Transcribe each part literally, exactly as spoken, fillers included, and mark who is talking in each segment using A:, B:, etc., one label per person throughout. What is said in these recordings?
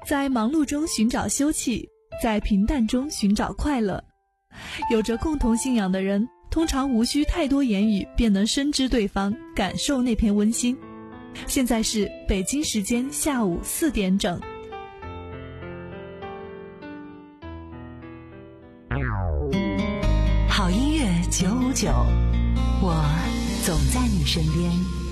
A: 在忙碌中寻找休憩，在平淡中寻找快乐。有着共同信仰的人，通常无需太多言语便能深知对方，感受那片温馨。现在是北京时间下午四点整。
B: 好音乐九五九，我总在你身边。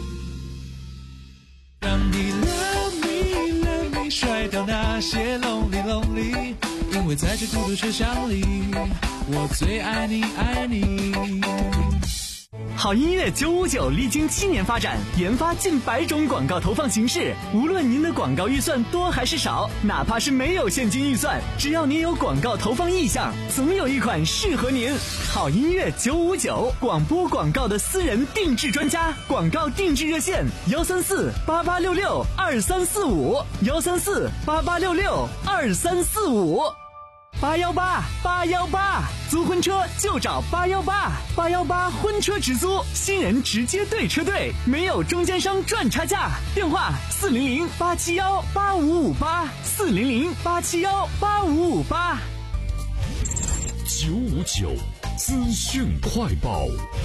C: 让你 love me love me 甩掉那些 lonely lonely， 因为在这孤独车厢里，我最爱你爱你。
D: 好音乐九五九历经七年发展，研发近百种广告投放形式。无论您的广告预算多还是少，哪怕是没有现金预算，只要您有广告投放意向，总有一款适合您。好音乐九五九，广播广告的私人定制专家，广告定制热线幺三四八八六六二三四五幺三四八八六六二三四五。八幺八八幺八，租婚车就找八幺八，八幺八婚车直租，新人直接对车队，没有中间商赚差价。电话四零零八七幺八五五八，四零零八七幺八五五八。
E: 九五九资讯快报。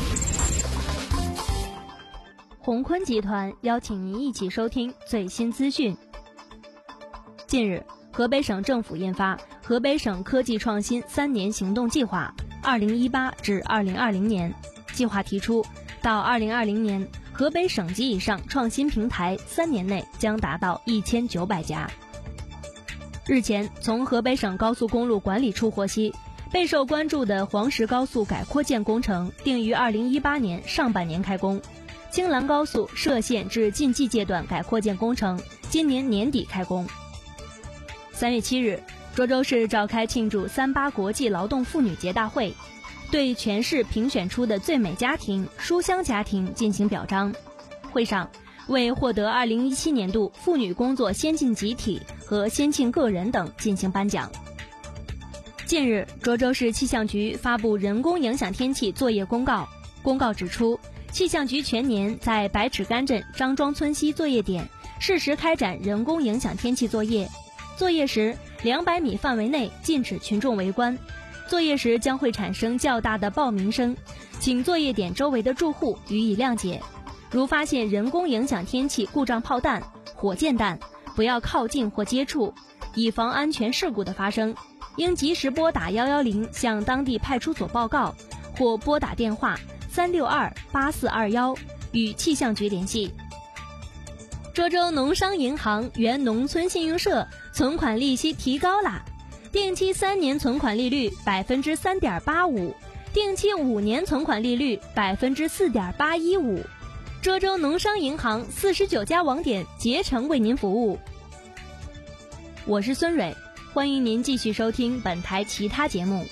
F: 宏坤集团邀请您一起收听最新资讯。近日，河北省政府印发河北省科技创新三年行动计划二零一八至二零二零年，计划提出，到二零二零年，河北省级以上创新平台三年内将达到一千九百家。日前，从河北省高速公路管理处获悉，备受关注的黄石高速改扩建工程定于二零一八年上半年开工，青兰高速涉县至晋冀阶段改扩建工程今年年底开工。三月七日，涿州市召开庆祝三八国际劳动妇女节大会，对全市评选出的最美家庭、书香家庭进行表彰。会上，为获得二零一七年度妇女工作先进集体和先进个人等进行颁奖。近日，涿州市气象局发布人工影响天气作业公告，公告指出，气象局全年在百尺竿镇张庄村西作业点适时开展人工影响天气作业。作业时，两百米范围内禁止群众围观。作业时将会产生较大的爆鸣声，请作业点周围的住户予以谅解。如发现人工影响天气故障炮弹、火箭弹，不要靠近或接触，以防安全事故的发生，应及时拨打一一零向当地派出所报告，或拨打电话三六二八四二一与气象局联系。涿州农商银行原农村信用社存款利息提高啦，定期三年存款利率百分之三点八五，定期五年存款利率百分之四点八一五。涿州农商银行四十九家网点竭诚为您服务。我是孙蕊，欢迎您继续收听本台其他节目。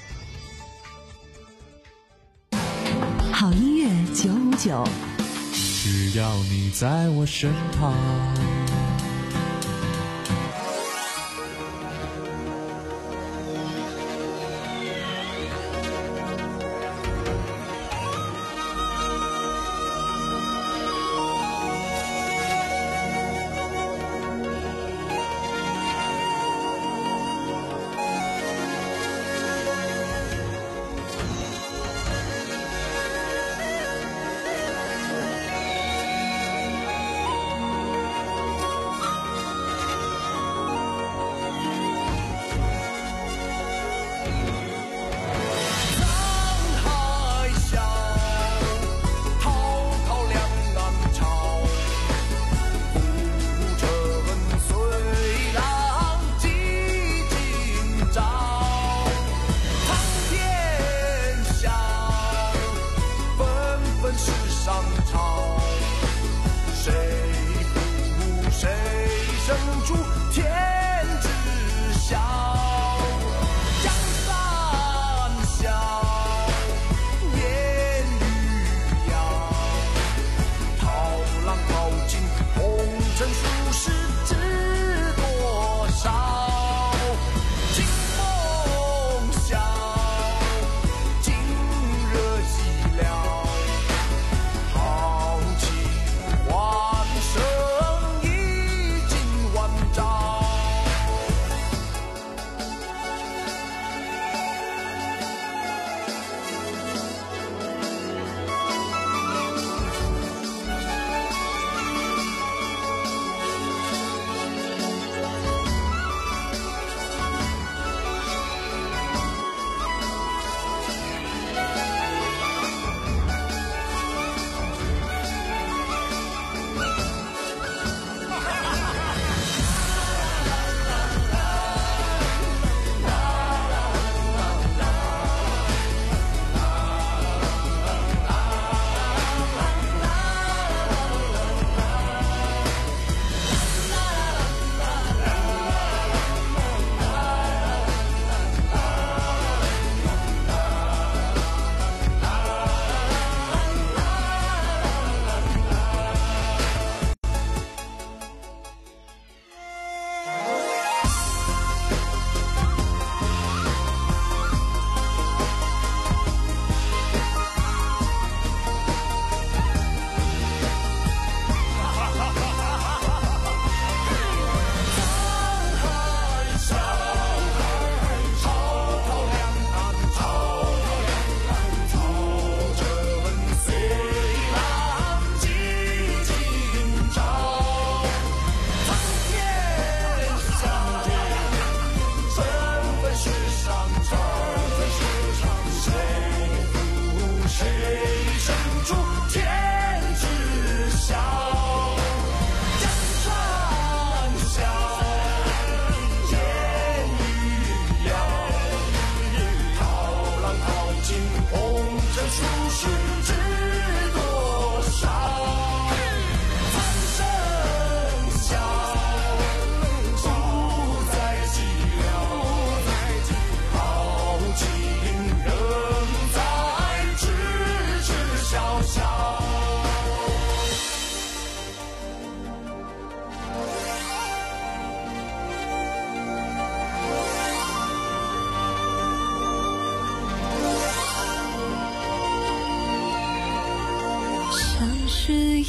B: 好音乐九五九，
C: 只要你在我身旁。
G: 好情换生已经万丈。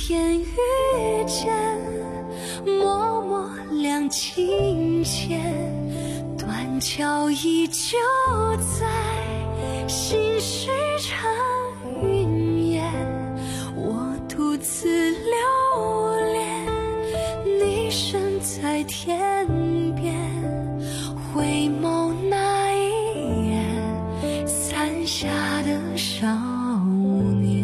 G: 天遇见，默默两情牵，断桥依旧在，心事成云烟。我独自留恋，你身在天边，回眸那一眼，伞下的少年。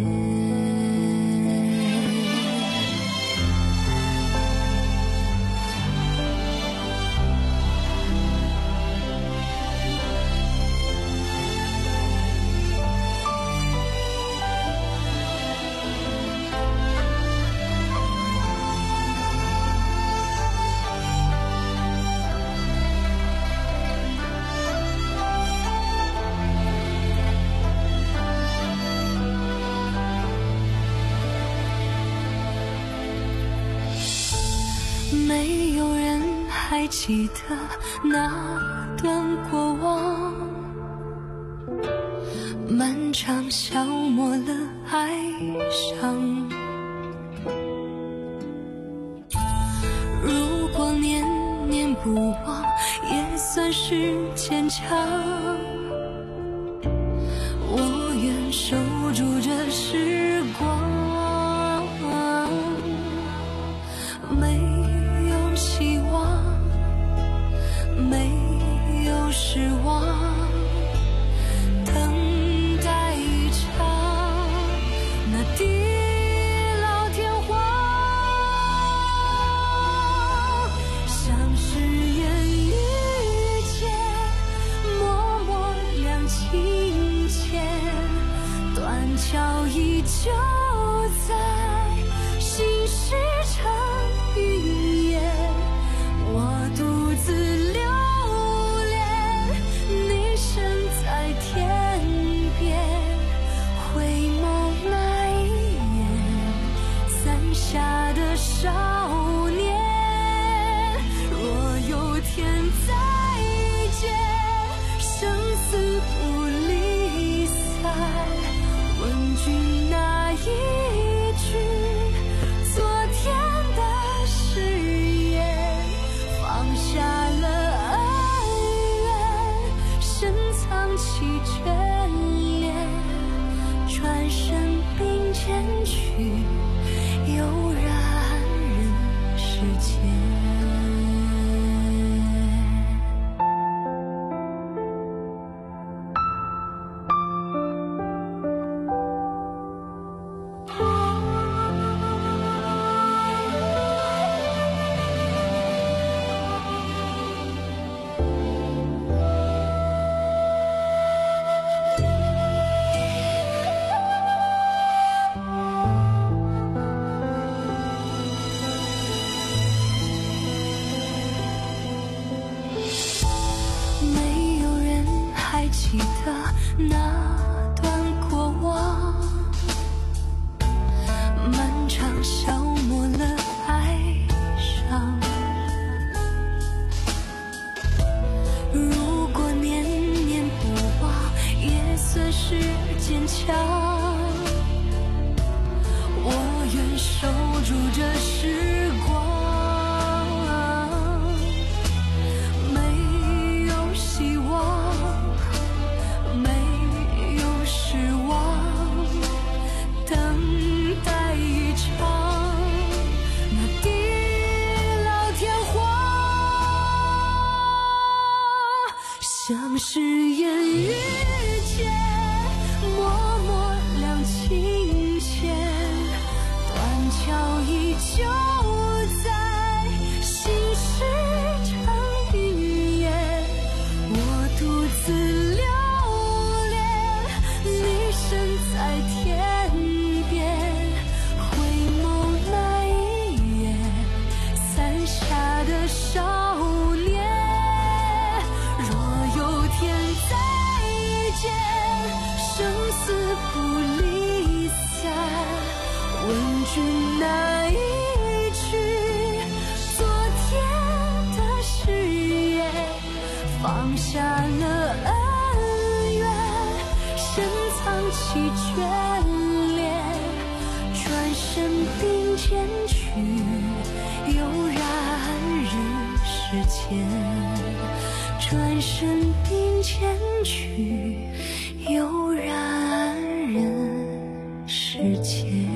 G: 没有人还记得那段过往，漫长消磨了哀伤。如果念念不忘，也算是坚强。我愿守住这时光，没希望，没有失望，等待一场那地老天荒，像是烟雨间，默默两情牵，断桥依旧在，心事成云烟。我独自留恋，你身在天边，回眸那一眼，伞下的少年。若有天再见，生死不离散，问君那一句，昨天的誓言，放下了恩怨，深藏起眷恋，转身并肩去，悠然人世间。没有人还记得那段过往，漫长消磨了哀伤。如果念念不忘，也算是坚强。我愿守住这时光，像是烟雨间，默默两情牵，断桥依旧在，心事成云烟。我独自留恋，你身在天边，回眸那一眼，伞下的少年。生死不离散，问君那一句，昨天的誓言，放下了恩怨，深藏起眷恋，转身并肩前去，悠然人世间，转身并肩去，悠然人世间。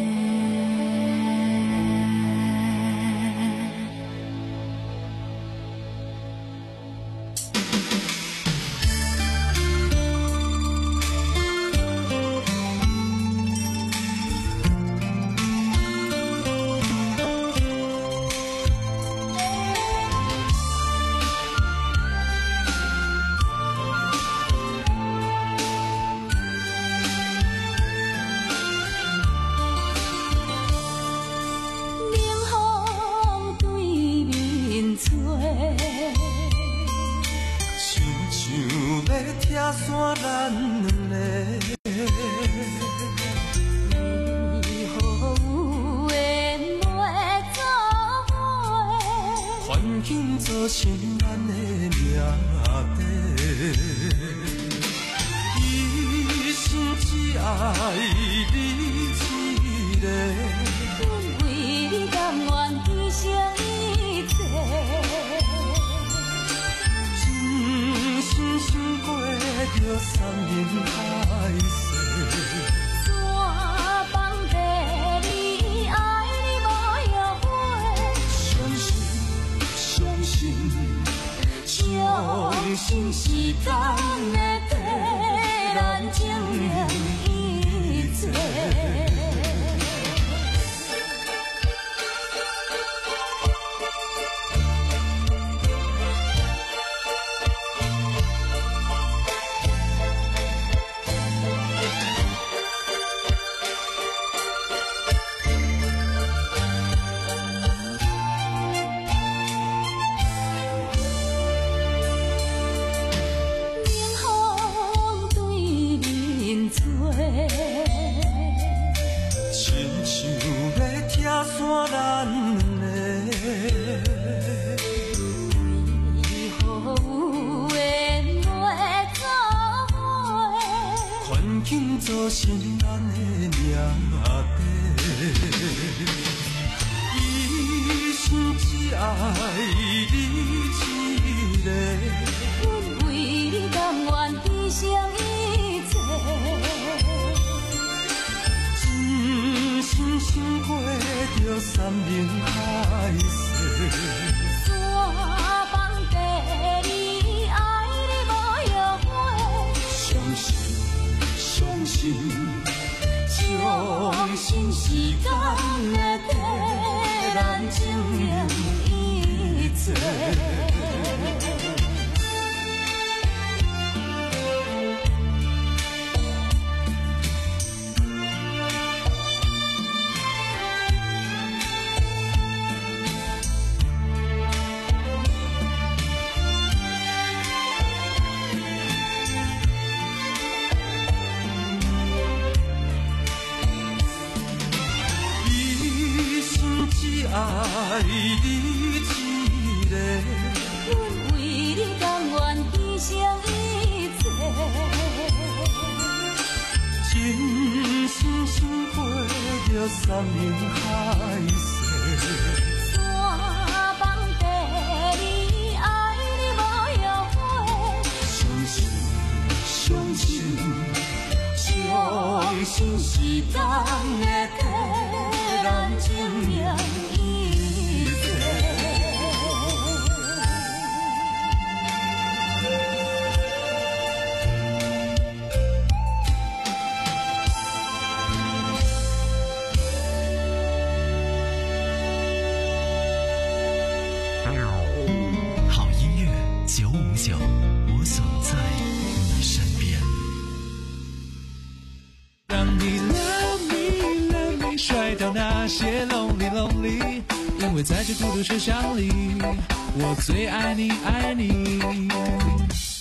C: 在这孤独车厢里，我最爱你，爱你。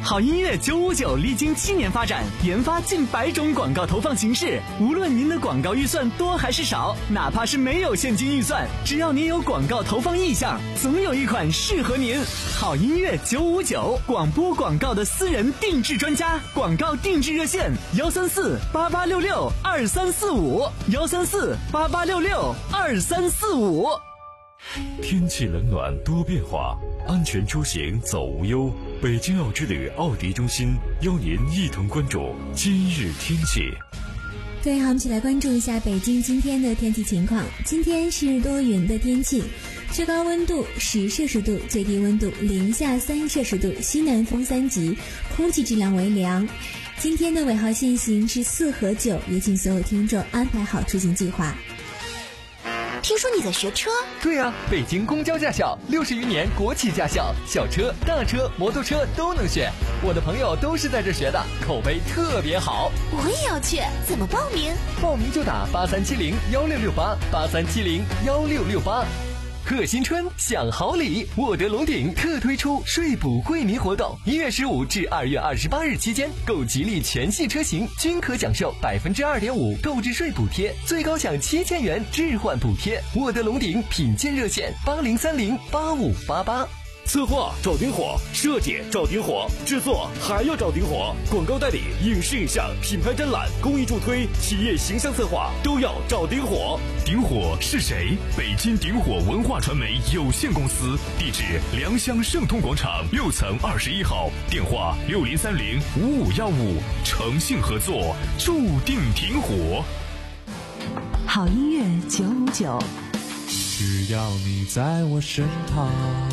D: 好音乐九五九历经七年发展，研发近百种广告投放形式。无论您的广告预算多还是少，哪怕是没有现金预算，只要您有广告投放意向，总有一款适合您。好音乐九五九，广播广告的私人定制专家，广告定制热线：幺三四八八六六二三四五，幺三四八八六六二三四五。
E: 天气冷暖多变化，安全出行走无忧。北京奥之旅奥迪中心邀您一同关注今日天气。
H: 各位好，我们一起来关注一下北京今天的天气情况。今天是多云的天气，最高温度十摄氏度，最低温度零下三摄氏度，西南风三级，空气质量为良。今天的尾号限行是四和九，也请所有听众安排好出行计划。
I: 听说你在学车？
J: 对啊，北京公交驾校，六十余年国企驾校，小车、大车、摩托车都能选。我的朋友都是在这学的，口碑特别好。
I: 我也要去，怎么报名？
J: 报名就打八三七零幺六六八，八三七零幺六六八。贺新春享好礼，沃德龙鼎特推出税补惠民活动，一月十五至二月二十八日期间，购吉利全系车型均可享受百分之二点五购置税补贴，最高享七千元置换补贴。沃德龙鼎品鉴热线：八零三零八五八八。
E: 策划找顶火，设计找顶火，制作还要找顶火，广告代理、影视影像、品牌展览、公益助推、企业形象策划都要找顶火。
K: 顶火是谁？北京顶火文化传媒有限公司，地址良乡盛通广场六层二十一号，电话六零三零五五幺五，诚信合作，注定顶火。
B: 好音乐九五九，
C: 只要你在我身旁。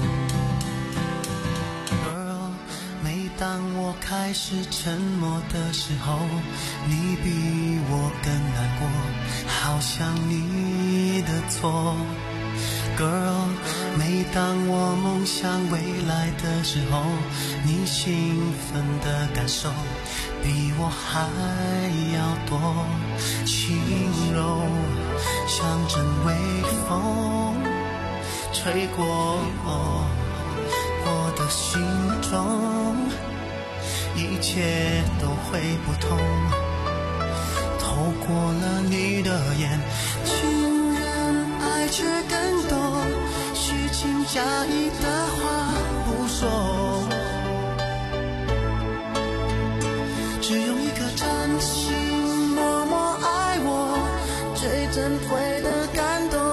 L: 当我开始沉默的时候，你比我更难过，好像你的错。Girl， 每当我梦想未来的时候，你兴奋的感受比我还要多，轻柔像阵微风吹过我的心中，一切都会不同。透过了你的眼，竟然爱却更多，虚情假意的话不说，只用一颗真心默默爱我，最珍贵的感动。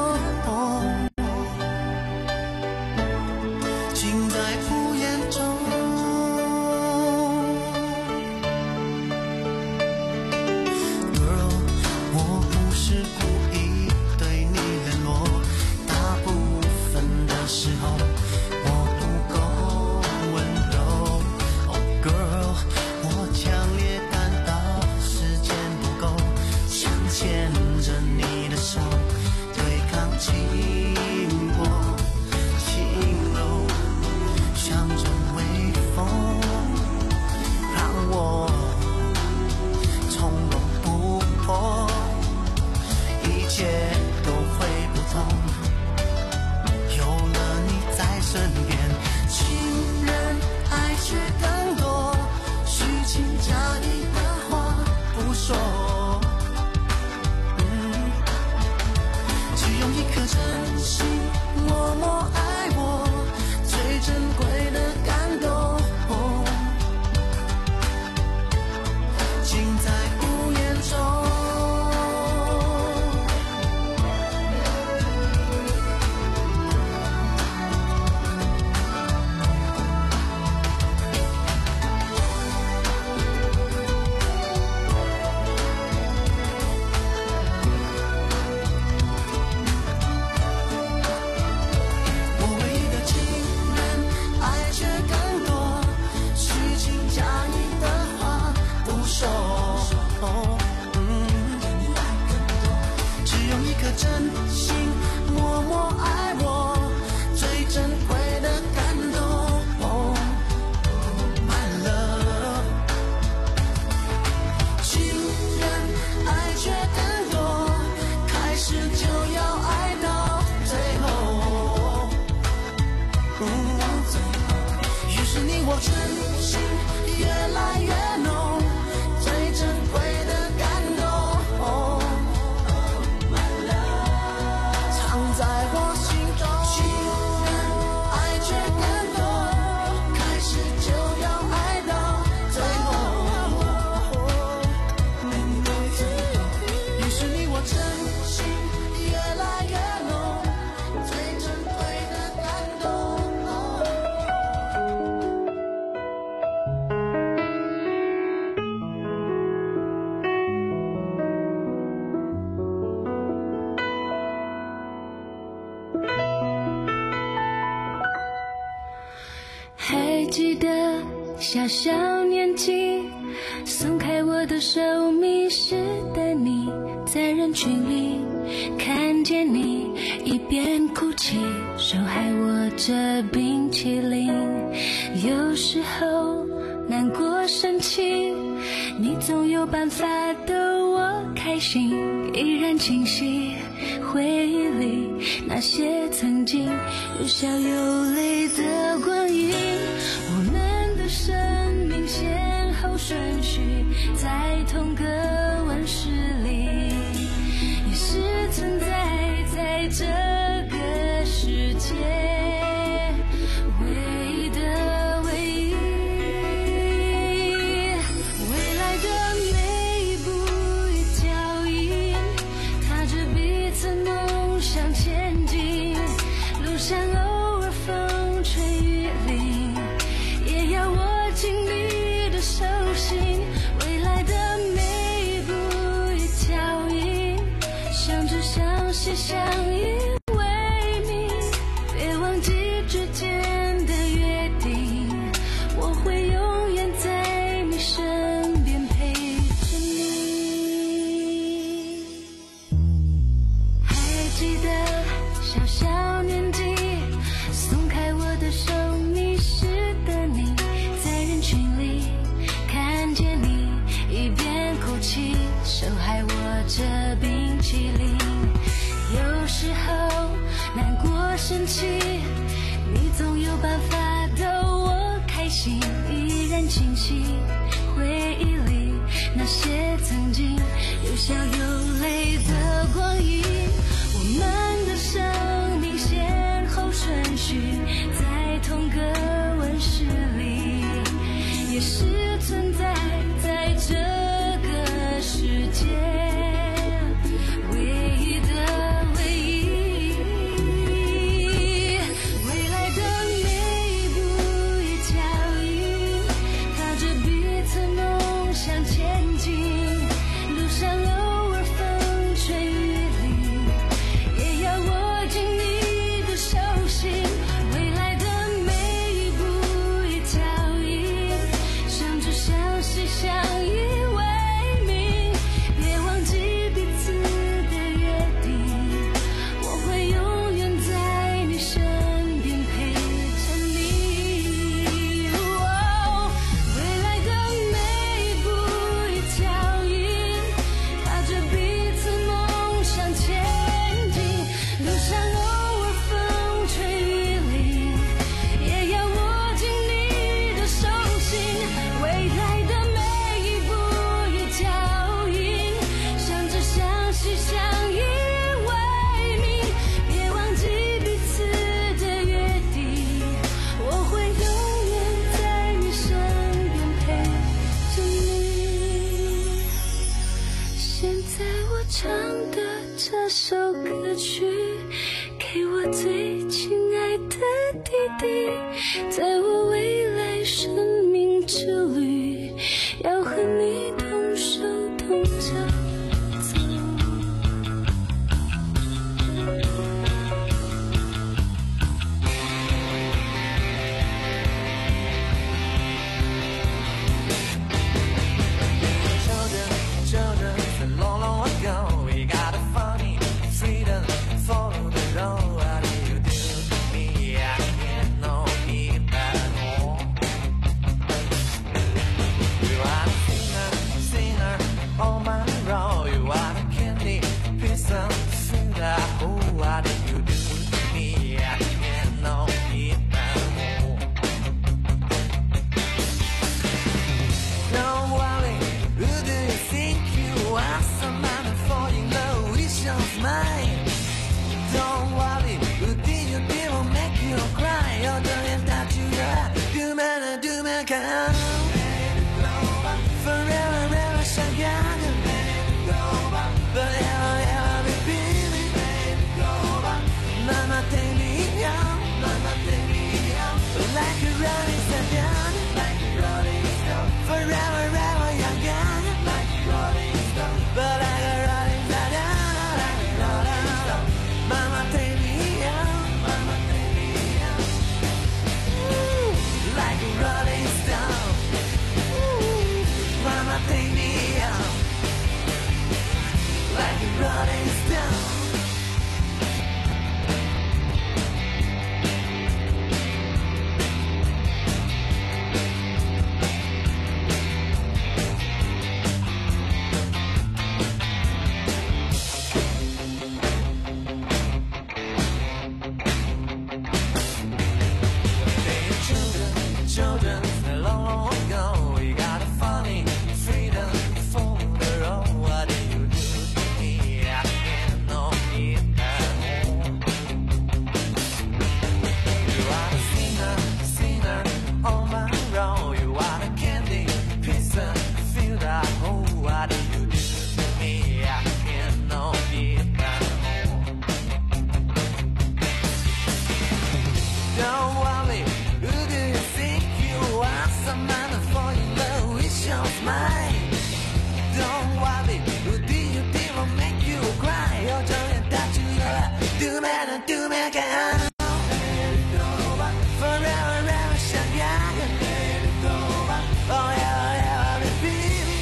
L: 于是你我真心越来越浓，最珍贵的感动，藏在我心中。既然爱却感动，开始就要爱到最后。于是你我真心越来越浓，最珍贵的感动。
G: 还记得小小年纪，松开我的手，迷失的你，在人群里看见你，一边哭泣，手还握着冰淇淋。有时候难过生气，你总有办法逗我开心，依然清晰回忆里那些曾经有笑有泪的光阴。我们的生命先后顺序在同个温室里，也是存在在这个世界唯一的唯一。未来的每一步一脚印，踏着彼此梦想前进，路上偶尔风吹雨淋，也要握紧你的手心。未来的每一步一脚印，相知相惜相依为命，别忘记之间的约定，我会永远在你身边陪着你。还记得小小年纪，松开我的手，迷失的你，在人群里看见你，一边哭泣，手还握着冰淇淋。有时候难过生气，你总有办法逗我开心，依然清晰回忆里那些曾经有笑有泪的光阴。我们的生命先后顺序在同个温室里，也是存在在这个世界唯一的唯一。未来的每一步一脚印，踏着彼此梦想前进，路上偶尔风吹雨淋，也要握紧你的手心。未来的每一步一脚印，相知相惜相依为命，别忘记彼此的约定，我会永远在你身边陪着你。哦，未来的每一步一脚印，踏着彼此梦想前进，路上偶尔风吹雨淋，也要握紧你的手心。未来的每一步一脚印，相知相惜相依为命，别忘记彼此的约定，我会永远在你身边陪着你。现在我唱的这首歌曲，给我最亲爱的弟弟，在我未来生命之旅，要和你同手同脚走。
L: Children, children, so long, long ago, we got a funny freedom, follow the road. What do you do to me? I can't know me, but 有这脸大去了，丢满了丢满看 Forever ever 想要的 Forever ever baby Mama take me out Mama take me out Like a rolling stone Like a rolling stone Forever ever young gun Like a rolling stone But like a rolling stone Like a rolling stone Mama take me out Mama take me out Ooh, Like a rolling stone Ooh, Mama take me out Like a rolling stone Children, long, long ago, we got a funny freedom for the road. What do you do to me? I can't know it at home. You are a sinner, sinner on my road. You are a candy piece of feel that hole. What do you do to me? I can't know it at home. Don't worry, who do you think you are? Some man for your love is your smile. Don't worry, who do you think will make you cry? You're trying to touch you, do man, do man, can Forever, ever, shall you Oh yeah, yeah, baby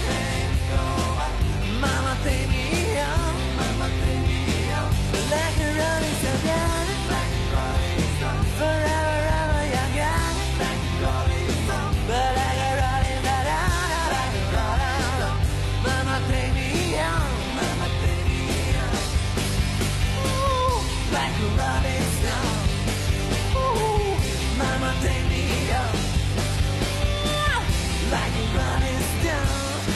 L: Mama take me out Mama take me out Like a rolling stone Like a rolling stone Forever, ever, young young Like a rolling stone But like a rolling stone Like a rolling stone Mama take me out Mama take me out Ooh, like a rolling stone Ooh, Mama take me out Like a rolling stone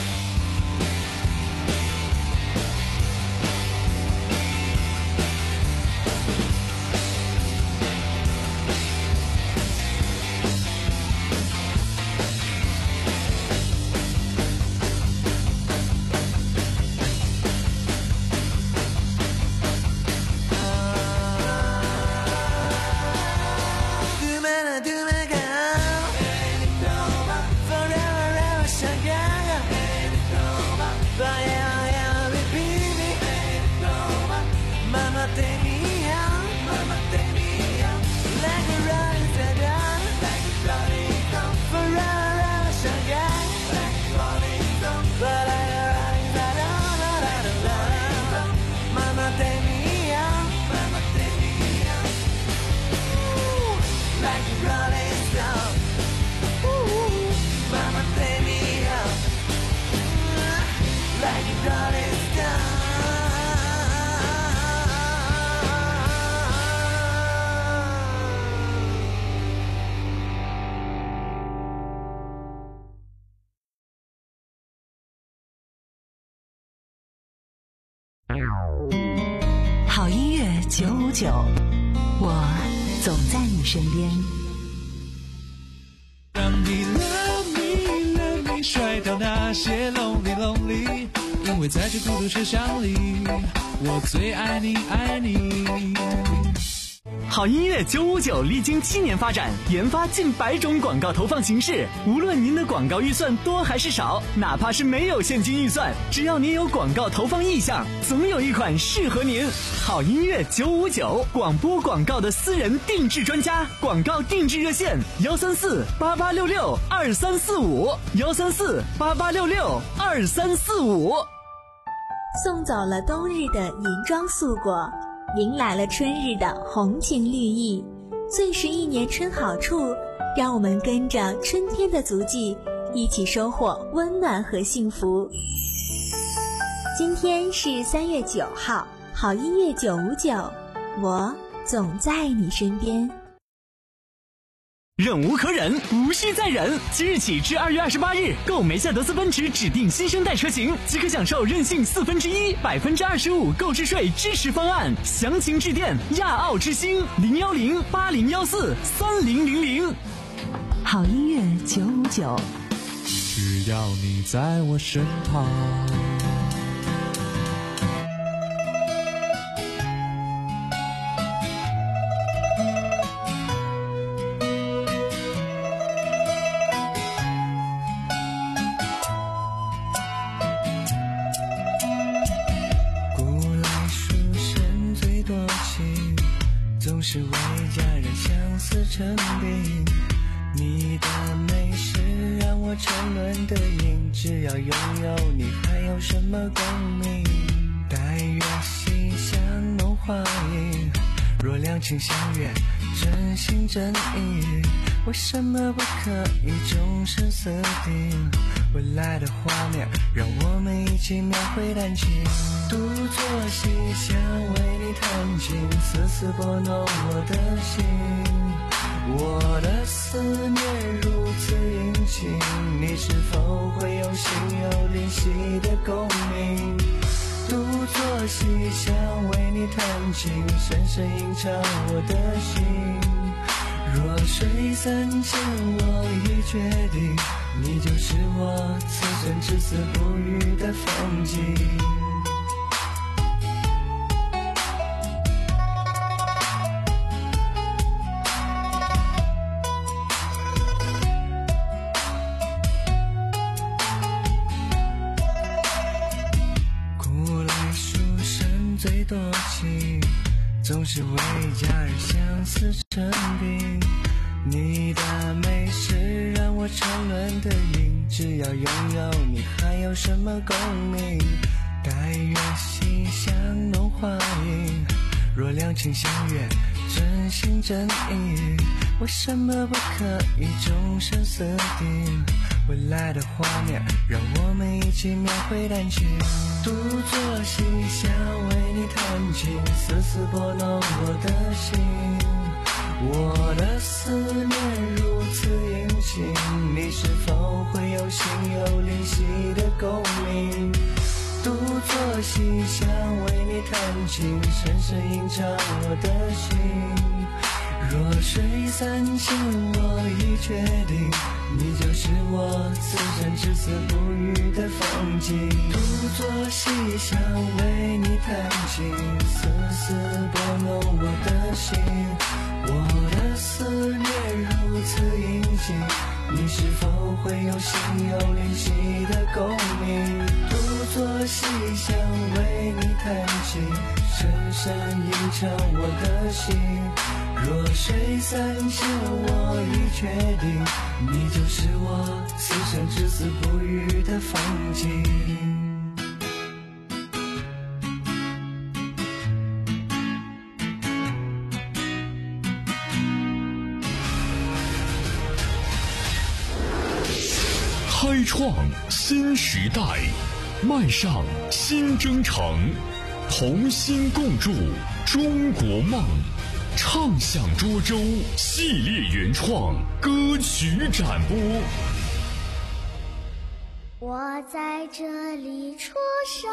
L: Do man, do man, girl Forever, ever, shall you Forever, ever, baby Mama take me out Mama take me out Like a rolling stone Like a rolling stone Forever, ever, shall you Like a rolling stone But like a rolling stone Like a rolling stone Mama take me out Mama take me out Ooh, like a rolling stone Ooh, Mama take me out Like a rolling stone
B: 好音乐九五九，我总在你身边。
C: 让你 love me love me 甩掉那些 lonely lonely， 因为在这孤独车厢里，我最爱你爱你。
D: 好音乐九五九历经七年发展，研发近百种广告投放形式。无论您的广告预算多还是少，哪怕是没有现金预算，只要您有广告投放意向，总有一款适合您。好音乐九五九，广播广告的私人定制专家，广告定制热线：幺三四八八六六二三四五，幺三四八八六六二三四五。
H: 送走了冬日的银装素裹，迎来了春日的红情绿意。最是一年春好处，让我们跟着春天的足迹，一起收获温暖和幸福。今天是三月九号，好音乐九五九，我总在你身边。
D: 忍无可忍，无需再忍。即日起至二月二十八日，购梅赛德斯奔驰指定新生代车型，即可享受任性四分之一、百分之二十五购置税支持方案。详情致电亚奥之星零幺零八零幺四三零零零。
B: 好音乐九五九，
C: 只要你在我身旁。
L: 总是为家人相思成病，你的美是让我沉沦的瘾，只要拥有你还有什么共鸣？但愿心像梦花影，若两情相悦真心真意，为什么不可以终身死定？未来的画面让我们一起描绘感情，独坐西厢为你弹琴，丝丝拨弄我的心，我的思念如此殷勤，你是否会有心有灵犀的共鸣？独坐西厢为你弹琴，深深吟唱我的心，若水三千我已决定，你就是我此生至死不渝的风景。古来书生最多情，总是为家人相思成病，你的美是让我沉沦的瘾，只要拥有你还有什么共鸣？但愿心像浓花影，若两情相悦真心真意，为什么不可以终身死定？未来的画面让我们一起描绘感情，独坐西厢为你弹琴，丝丝拨弄我的心，我的思念如此殷勤，你是否会有心有灵犀的共鸣？独坐西厢为你弹琴，深深吟唱我的心，若水三千我已决定，你就是我此生至死不渝的风景。独坐西厢为你弹琴，丝丝拨弄我的心，我的思念如此殷勤，你是否会有心有灵犀的共鸣？独坐西厢为你弹琴，深深吟唱我的心，若水三千我已决定，你就是我此生至死不渝的风景。
K: 开创新时代，迈上新征程，同心共筑中国梦。唱响涿州系列原创歌曲展播。
G: 我在这里出生，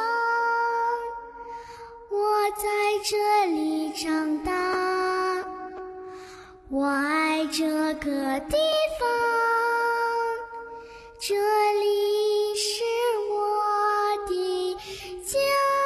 G: 我在这里长大，我爱这个地方，这里是我的家。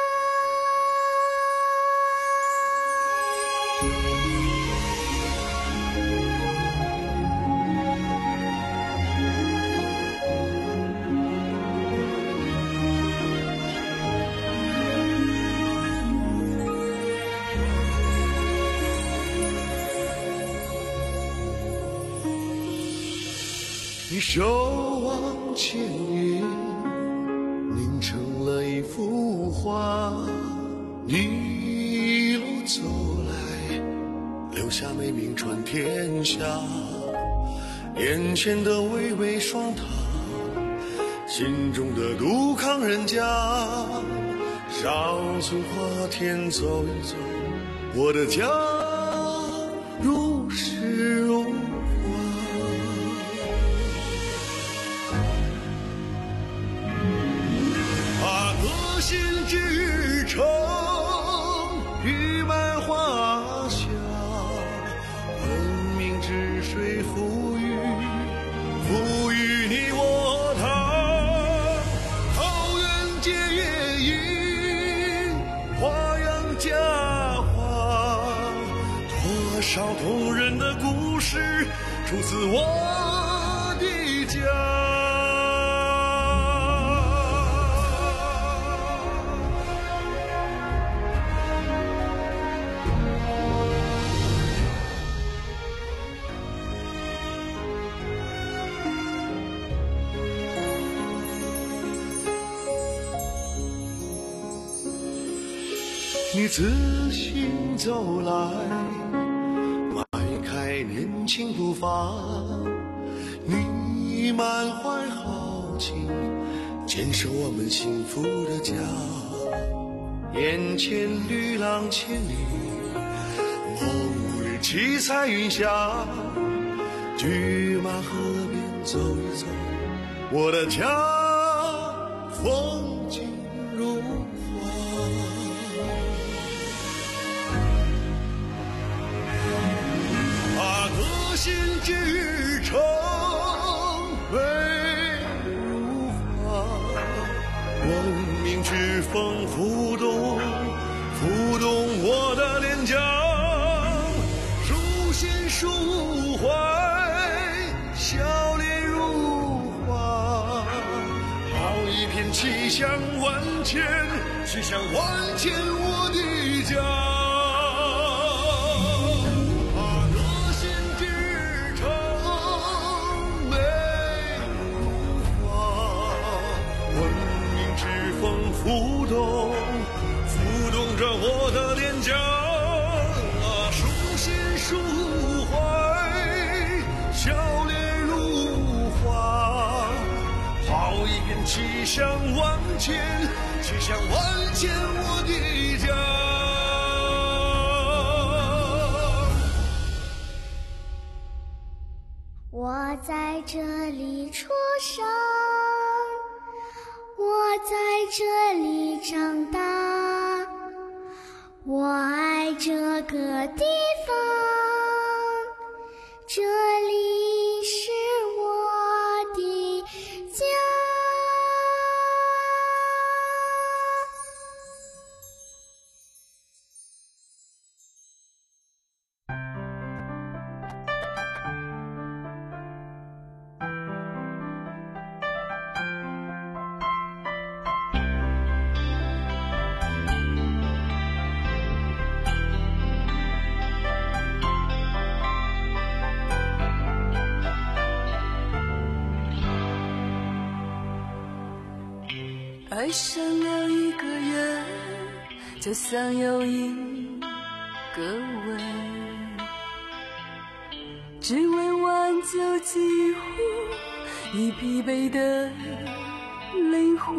M: 你守望千云，凝成了一幅画，一路走来，留下美名传天下。眼前的巍巍双塔，心中的杜康人家，上村花田走一走，我的家如诗如画。 少动人的故事出自我的家。你自行走来，迈开年轻步伐，你满怀好奇，坚守我们幸福的家。眼前绿浪千里，梦里七彩云下，驹马河边走一走，我的家风景如画。啊，个性之城美如画，文明之风浮动浮动我的脸颊，书信抒怀，笑脸如花，好一片气象万千，气象万千我的家。浮动，浮动着我的脸颊，啊，书信抒怀，笑脸如花，好一片气象万千，气象万千我的家。
G: 我在这里出生，我在这里长大，我爱这个地方，这里是我的家。
N: 爱上了一个人，就像有一个吻，只为挽救几乎已疲惫的灵魂，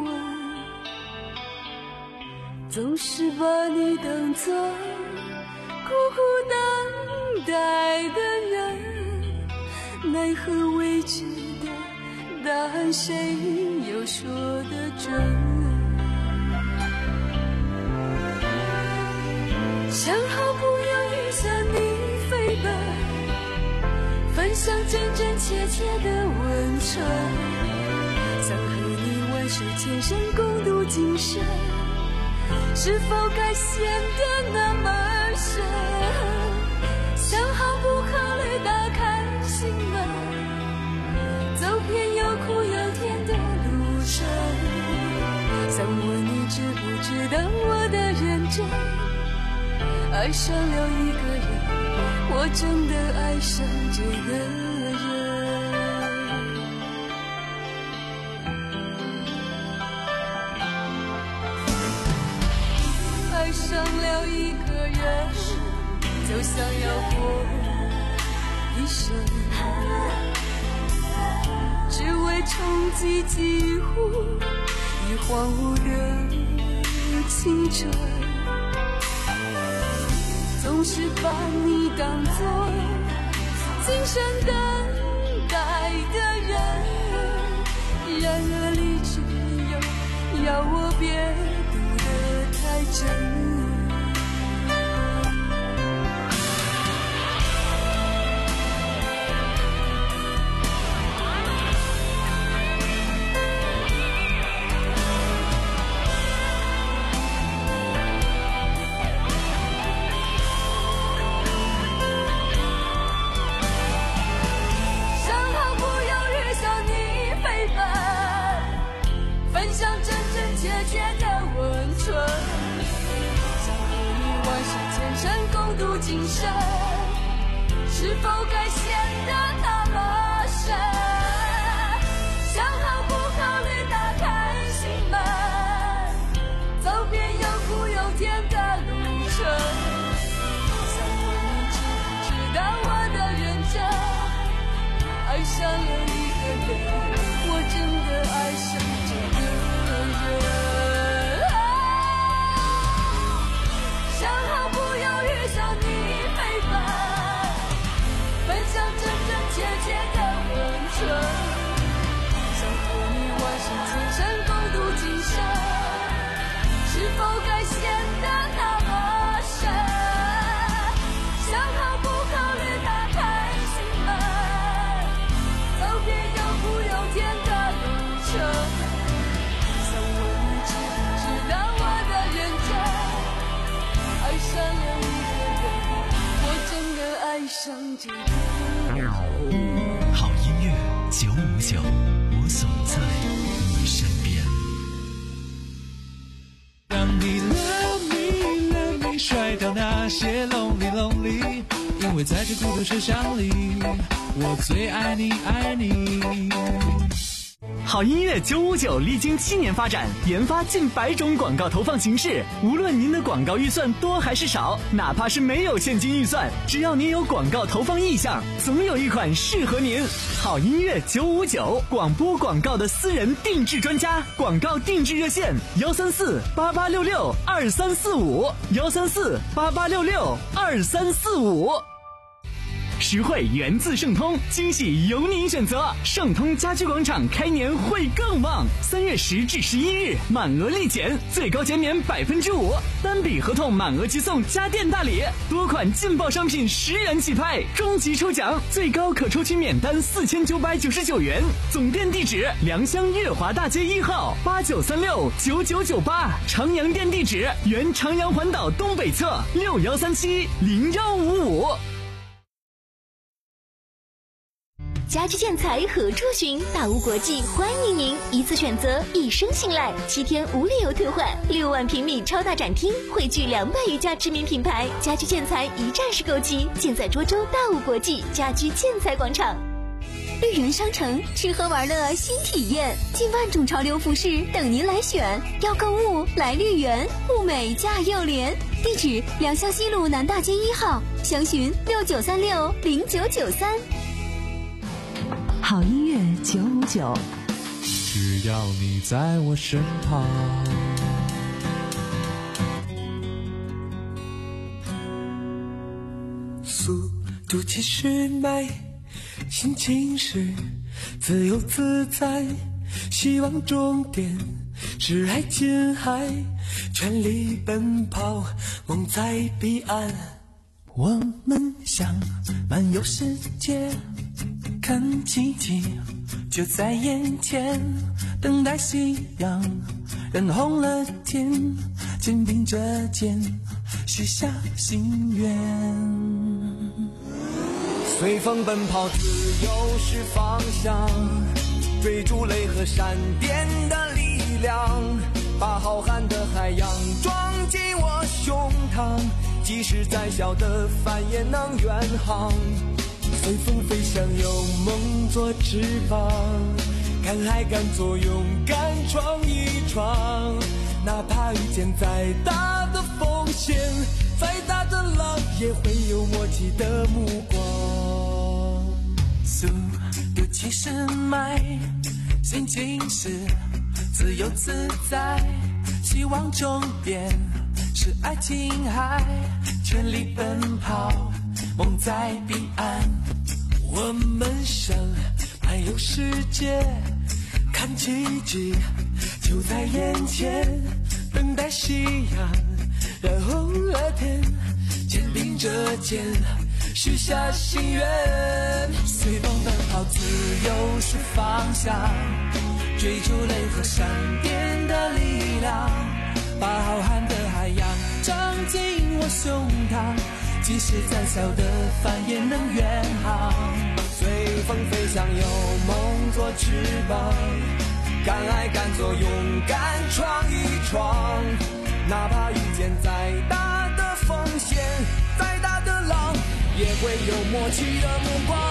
N: 总是把你当作苦苦等待的人，奈何未知的答案谁又说得准？想好不要遇上你飞奔，分享真真切切的温存，想和你挽手牵手共度今生，是否该显得那么深？想好不考虑打开心门，走遍有苦有甜的路程，想问你知不知道我的认真？爱上了一个人，我真的爱上这个人。爱上了一个人，就想要过一生，只为冲击几乎已荒芜的青春，总是把你当作今生等待的人，然而理智又要我别读得太真。 今生，是否该显得那么深？想好不考虑打开心门，走遍有苦有甜的路程。想问你知不知道我的认真？爱上了一个人，我真的爱上这个人。想好不犹豫向你飞奔，分享真真切切的温存，想和你万水千山共度今生，是否该显得那么深？想好不考虑打开心门，走遍有苦有甜的路程。想问你知不知道我的认真？爱上了一个人，我真的爱上这个人。
D: 好音乐九五九，我总在你身边。
C: 让你 love me love me 甩掉那些 lonely lonely， 因为在这孤独车厢里，我最爱你爱你。
D: 好音乐九五九历经七年发展，研发近百种广告投放形式。无论您的广告预算多还是少，哪怕是没有现金预算，只要您有广告投放意向，总有一款适合您。好音乐九五九，广播广告的私人定制专家，广告定制热线幺三四八八六六二三四五幺三四八八六六二三四五。实惠源自盛通，惊喜由您选择。盛通家居广场开年会更旺，三月十至十一日满额立减，最高减免百分之五，单笔合同满额即送家电大礼，多款劲爆商品十元起拍，终极抽奖最高可抽取免单四千九百九十九元。总店地址：良乡月华大街一号八九三六九九九八，长阳店地址：原长阳环岛东北侧六幺三七零幺五五。
I: 家居建材何处寻？大屋国际欢迎您，一次选择，一生信赖，七天无理由退换，六万平米超大展厅，汇聚两百余家知名品牌，家居建材一站式购齐，尽在涿州大屋国际家居建材广场。绿园商城，吃喝玩乐新体验，近万种潮流服饰等您来选。要购物来绿园，物美价又廉。地址：良乡西路南大街一号，详询六九三六零九九三。
B: 好音乐九五九，
C: 只要你在我身旁。
L: 速度七十迈，心情是自由自在，希望终点是爱琴海，全力奔跑，梦在彼岸。我们想漫游世界，看奇迹就在眼前，等待夕阳染红了天，肩并着肩许下心愿。随风奔跑，自由是方向，追逐雷和闪电的力量，把浩瀚的海洋装进我胸膛，即使再小的帆也能远航。随风飞翔，有梦做翅膀，敢爱敢做，勇敢闯一闯，哪怕遇见再大的风险，再大的浪，也会有默契的目光。速度七十迈，心情是自由自在，希望终点是爱琴海，全力奔跑，梦在彼岸。我们想漫游世界，看奇迹就在眼前，等待夕阳染红了天，肩并着肩许下心愿。随风奔跑，自由是方向，追逐雷和闪电的力量，把浩瀚的海洋装进我胸膛，即使再小的帆也能远航。随风飞翔，有梦做翅膀，敢爱敢做，勇敢闯一闯，哪怕遇见再大的风险，再大的
C: 浪，也会有默契的目光。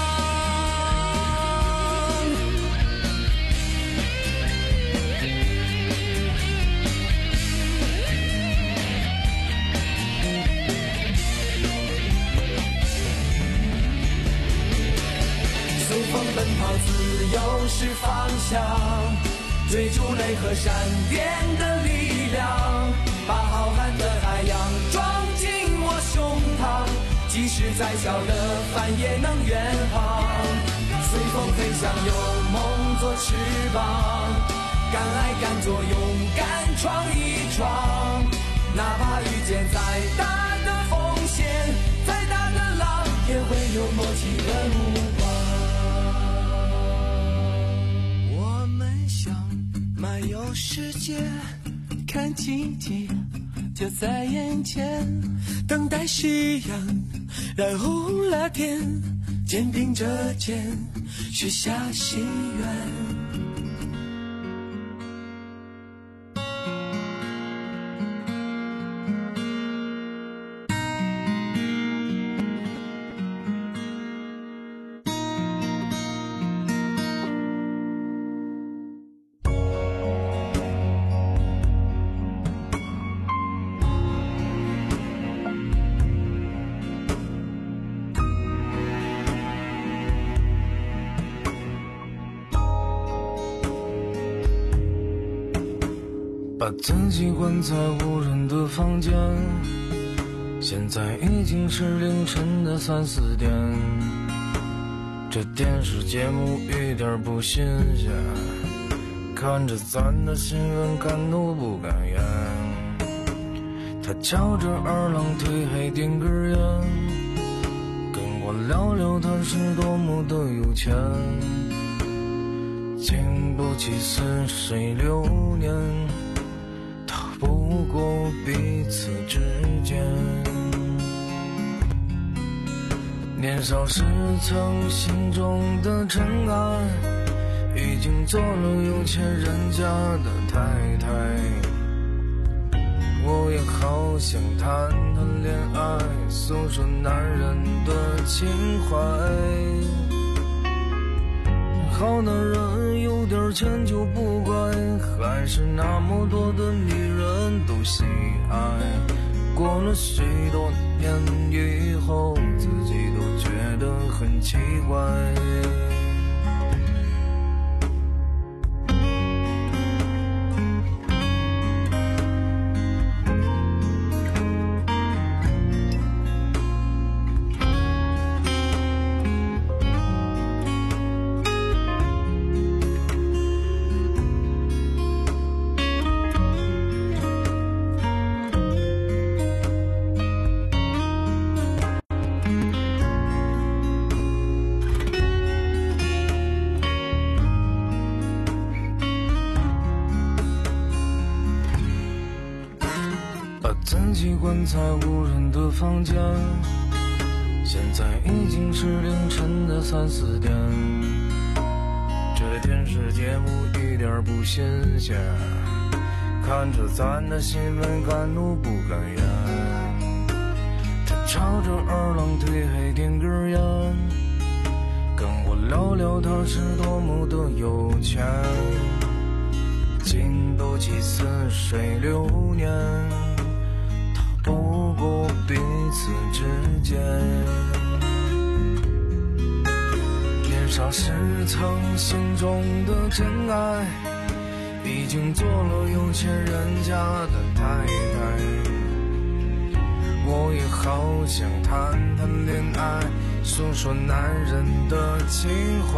C: 随风奔跑，自由是方向，追逐雷和闪电的力量，把浩瀚的海洋装进我胸膛，即使再小的帆也能远航。随风飞翔，有梦做翅膀，敢爱敢做，勇敢闯一闯。哪怕遇见再大的风险，再大的浪，也会有默契的目光。我们想漫游世界，看奇迹就在眼前，等待夕阳染红了天，肩并着肩许下心愿。
O: 把自己关在无人的房间，现在已经是凌晨的三四点，这电视节目一点不新鲜，看着咱的新闻敢怒不敢言。他翘着二郎腿还点根烟，跟我聊聊他是多么的有钱，经不起似水流年，不过彼此之间。年少时曾心中的尘埃，已经做了有钱人家的太太。我也好想谈谈恋爱，诉说男人的情怀。好男人有点钱就不乖，还是那么多的女人都喜爱。过了许多年以后，自己都觉得很奇怪。自己关在无人的房间，现在已经是凌晨的三四点，这电视节目一点不新鲜，看着咱的新闻敢怒不敢言。他翘着二郎腿还点根烟，跟我聊聊他是多么的有钱，经不起似水流年，不过彼此之间。年少时曾心中的真爱，已经做了有钱人家的太太。我也好想谈谈恋爱，诉说男人的情怀。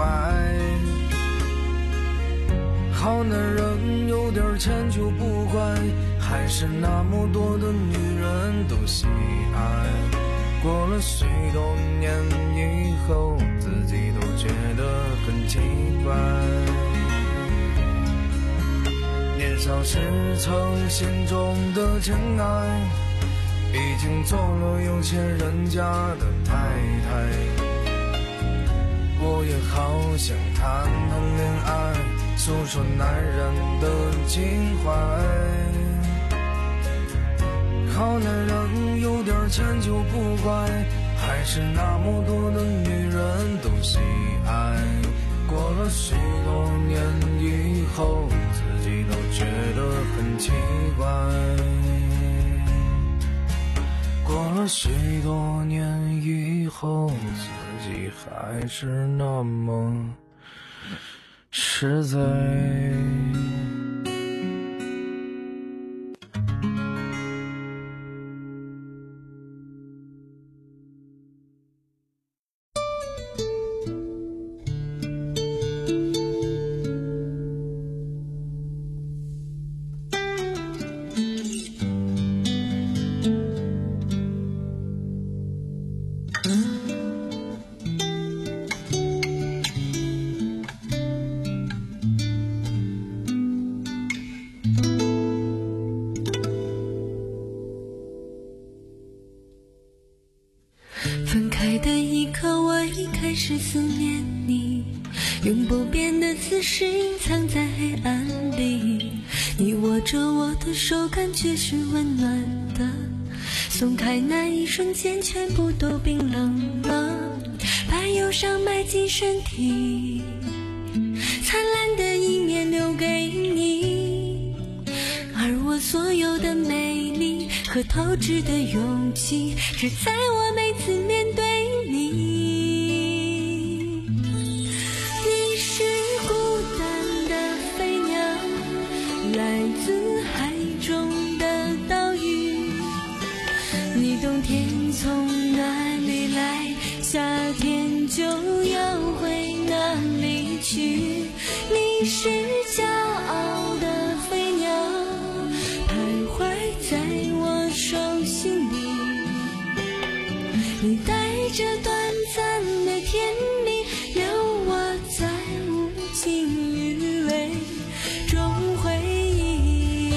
O: 好男人有点钱就不乖，还是那么多的女人都喜爱。过了许多年以后，自己都觉得很奇怪。年少时曾心中的真爱，已经做了有钱人家的太太。我也好想谈谈恋爱，诉说男人的情怀。好男人有点钱就不怪，还是那么多的女人都喜爱。过了许多年以后，自己都觉得很奇怪。过了许多年以后，自己还是那么实在。
G: 分开的一刻，我已开始思念你，用不变的姿势隐藏在黑暗里。你握着我的手，感觉是温暖的，松开那一瞬间，全部都冰冷了，把忧伤埋进身体，灿烂的一面留给你，而我所有的美丽和透支的勇气，只在我每次面对你。你是孤单的飞鸟，来自海中的岛屿，你冬天从哪里来，夏天就要回哪里去。你是骄傲的飞鸟，徘徊在我手心里，你带着短暂的甜蜜，留我在无尽余味中回忆。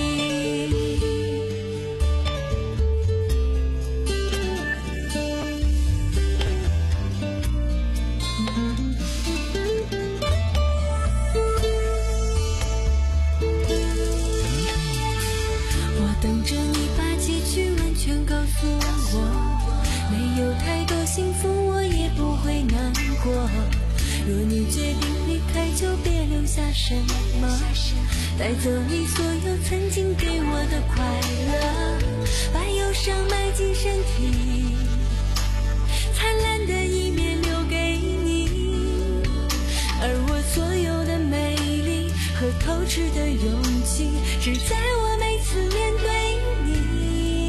G: 我等着你把结局完全告诉我，没有太多幸福，我也不会难过。若你决定离开，就别留下什么，带走你所有曾经给我的快乐，把忧伤埋进身体，灿烂的一面留给你，而我所有的美丽和透支的勇气，只在我每次面对你。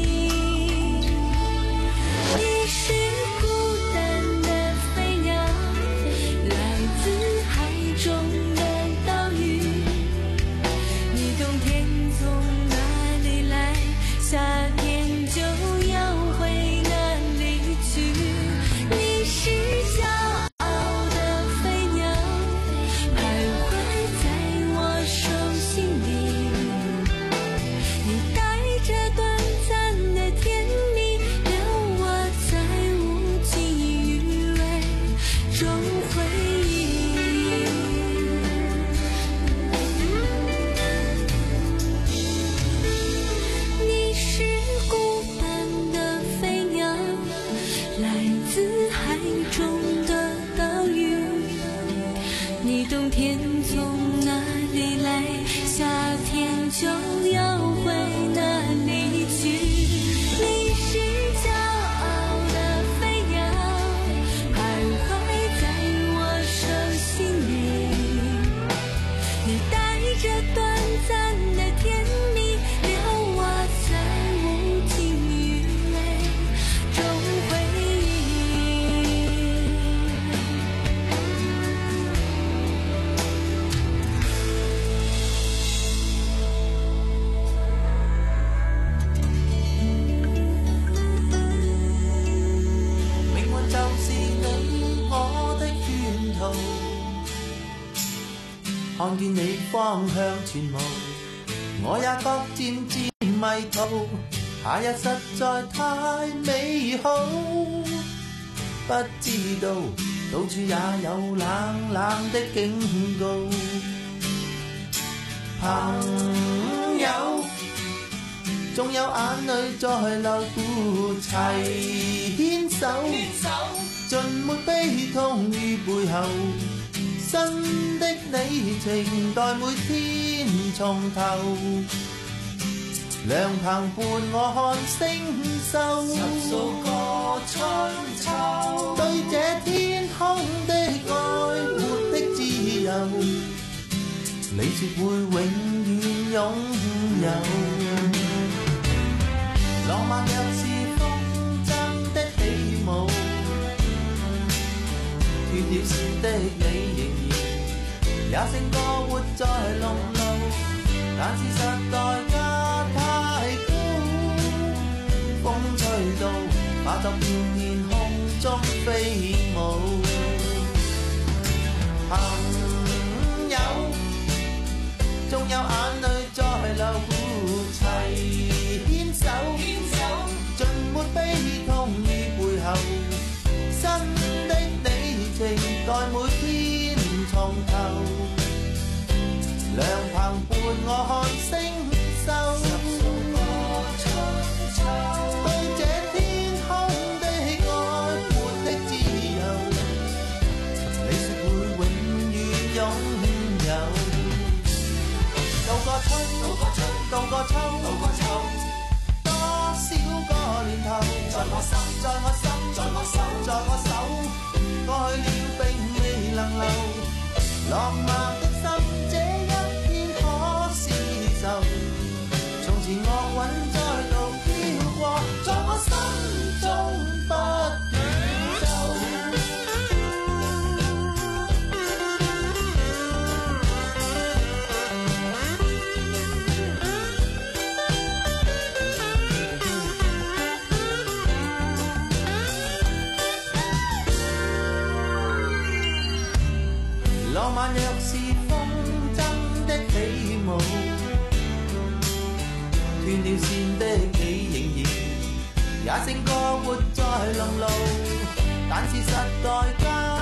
G: 你是孤单的飞鸟，来自海中的岛屿，你冬天从哪里来，夏天就要回哪里去。你是骄傲的飞鸟，徘徊在我手心里，你带着短暂的甜蜜，留我在无尽余味中回忆。你是孤单的飞鸟，来自海中的岛屿，你冬天从哪里来，夏天就要回哪里去。你是骄傲的飞鸟，徘徊在我手心里，你带着短暂的甜蜜，留我在无尽余味中回忆。
L: 命運就是你我的圈套，看見你方向全無，我也覺漸漸迷途。夏日實在太美好，不知道到處也有冷冷的警告。朋友，
P: 纵有眼淚在流，齊牽手，盡沒悲痛於背後，新的你情待每天從頭，涼棚伴我看星宿，十數個春秋，對這天空的愛，活的自由，你說會永遠擁有。浪漫若是風箏的起舞，斷了線的你仍然也勝過活在籠路，但是實代價太高，風吹到化作片天空中飛舞。朋友，縱有眼淚在流，齊牽手，盡沒悲痛於背後，新的你情待每天從頭，涼棚伴我看星宿，對這天空的愛，活的自由，你說會永遠擁有。渡過春，渡過春，渡過秋，渡過秋，多少個年頭，在我心，在我心，在我手，在我手，過去了並未能留，浪漫的心這一天可是愁，從前樂韻再度飄過，在我心中不遠走。浪漫若是風箏的起舞，斷了線的你仍然也勝過活在籠路，但是實代價